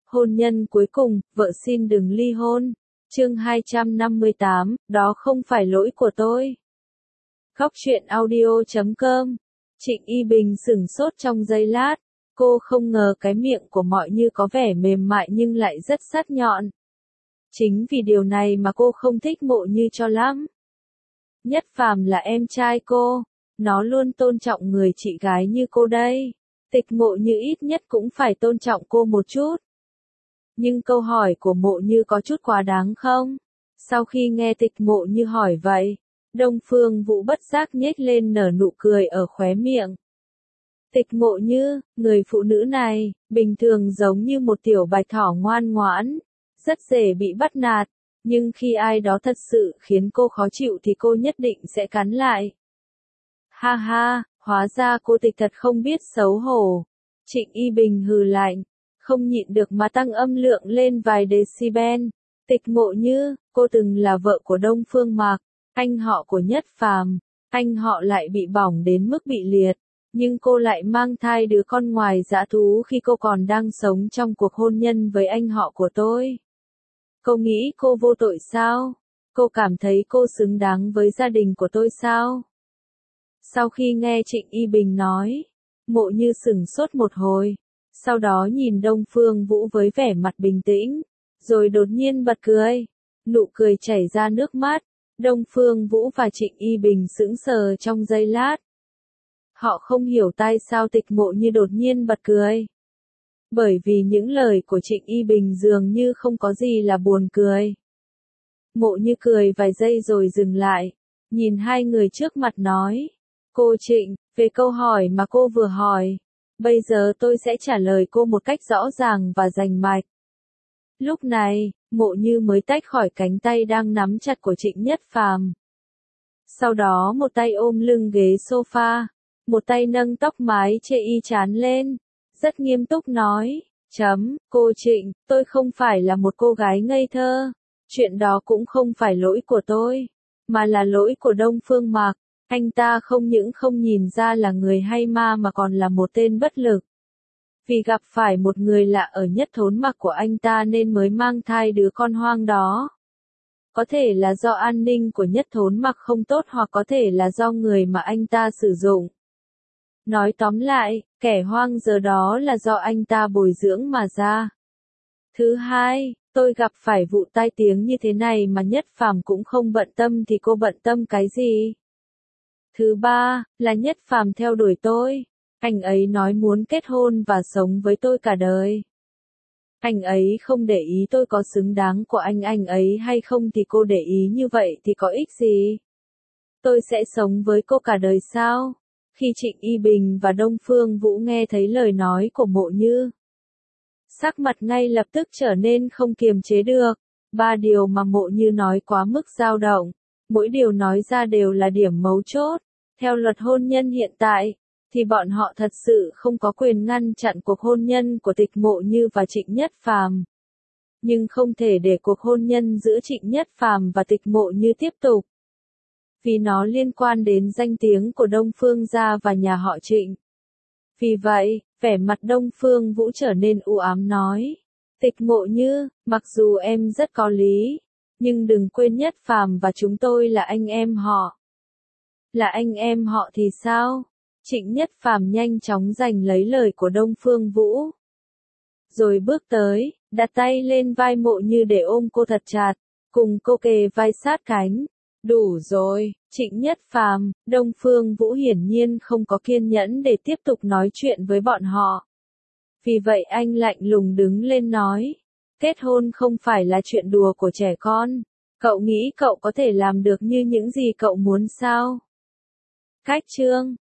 Hôn nhân cuối cùng, vợ xin đừng ly hôn. Chương 258, đó không phải lỗi của tôi. Góc truyện audio.com. Trịnh Y Bình sửng sốt trong giây lát. Cô không ngờ cái miệng của Mọi Như có vẻ mềm mại nhưng lại rất sắc nhọn. Chính vì điều này mà cô không thích Mộ Như cho lắm. Nhất Phàm là em trai cô, nó luôn tôn trọng người chị gái như cô đây. Tịch Mộ Như ít nhất cũng phải tôn trọng cô một chút. Nhưng câu hỏi của Mộ Như có chút quá đáng không? Sau khi nghe Tịch Mộ Như hỏi vậy, Đông Phương Vũ bất giác nhếch lên nở nụ cười ở khóe miệng. Tịch Mộ Như, người phụ nữ này, bình thường giống như một tiểu bạch thỏ ngoan ngoãn, rất dễ bị bắt nạt, nhưng khi ai đó thật sự khiến cô khó chịu thì cô nhất định sẽ cắn lại. Ha ha, hóa ra cô Tịch thật không biết xấu hổ. Trịnh Y Bình hừ lạnh, không nhịn được mà tăng âm lượng lên vài decibel. Tịch Mộ Như, cô từng là vợ của Đông Phương Mạc, anh họ của Nhất Phàm, anh họ lại bị bỏng đến mức bị liệt, nhưng cô lại mang thai đứa con ngoài dã thú khi cô còn đang sống trong cuộc hôn nhân với anh họ của tôi. Cô nghĩ cô vô tội sao? Cô cảm thấy cô xứng đáng với gia đình của tôi sao? Sau khi nghe Trịnh Y Bình nói, Mộ Như sửng sốt một hồi, sau đó nhìn Đông Phương Vũ với vẻ mặt bình tĩnh, rồi đột nhiên bật cười, nụ cười chảy ra nước mắt. Đông Phương Vũ và Trịnh Y Bình sững sờ trong giây lát. Họ không hiểu tại sao Tịch Mộ Như đột nhiên bật cười. Bởi vì những lời của Trịnh Y Bình dường như không có gì là buồn cười. Mộ Như cười vài giây rồi dừng lại, nhìn hai người trước mặt nói. Cô Trịnh, về câu hỏi mà cô vừa hỏi, bây giờ tôi sẽ trả lời cô một cách rõ ràng và rành mạch. Lúc này, Mộ Như mới tách khỏi cánh tay đang nắm chặt của Trịnh Nhất Phàm. Sau đó một tay ôm lưng ghế sofa, một tay nâng tóc mái chê y chán lên, rất nghiêm túc nói, cô Trịnh, tôi không phải là một cô gái ngây thơ, chuyện đó cũng không phải lỗi của tôi, mà là lỗi của Đông Phương Mạc, anh ta không những không nhìn ra là người hay ma mà còn là một tên bất lực. Vì gặp phải một người lạ ở Nhất Thốn Mạc của anh ta nên mới mang thai đứa con hoang đó. Có thể là do an ninh của Nhất Thốn Mạc không tốt hoặc có thể là do người mà anh ta sử dụng. Nói tóm lại, kẻ hoang giờ đó là do anh ta bồi dưỡng mà ra. Thứ hai, tôi gặp phải vụ tai tiếng như thế này mà Nhất Phàm cũng không bận tâm thì cô bận tâm cái gì? Thứ ba, là Nhất Phàm theo đuổi tôi. Anh ấy nói muốn kết hôn và sống với tôi cả đời. Anh ấy không để ý tôi có xứng đáng của anh ấy hay không thì cô để ý như vậy thì có ích gì? Tôi sẽ sống với cô cả đời sao? Khi Trịnh Y Bình và Đông Phương Vũ nghe thấy lời nói của Mộ Như, sắc mặt ngay lập tức trở nên không kiềm chế được. Ba điều mà Mộ Như nói quá mức dao động, mỗi điều nói ra đều là điểm mấu chốt. Theo luật hôn nhân hiện tại, thì bọn họ thật sự không có quyền ngăn chặn cuộc hôn nhân của Tịch Mộ Như và Trịnh Nhất Phàm. Nhưng không thể để cuộc hôn nhân giữa Trịnh Nhất Phàm và Tịch Mộ Như tiếp tục. Vì nó liên quan đến danh tiếng của Đông Phương gia và nhà họ Trịnh. Vì vậy, vẻ mặt Đông Phương Vũ trở nên u ám nói. Tịch Mộ Như, mặc dù em rất có lý, nhưng đừng quên Nhất Phàm và chúng tôi là anh em họ. Là anh em họ thì sao? Trịnh Nhất Phàm nhanh chóng giành lấy lời của Đông Phương Vũ. Rồi bước tới, đặt tay lên vai Mộ Như để ôm cô thật chặt, cùng cô kề vai sát cánh. Đủ rồi, Trịnh Nhất Phàm, Đông Phương Vũ hiển nhiên không có kiên nhẫn để tiếp tục nói chuyện với bọn họ. Vì vậy anh lạnh lùng đứng lên nói, kết hôn không phải là chuyện đùa của trẻ con. Cậu nghĩ cậu có thể làm được như những gì cậu muốn sao? Cách chương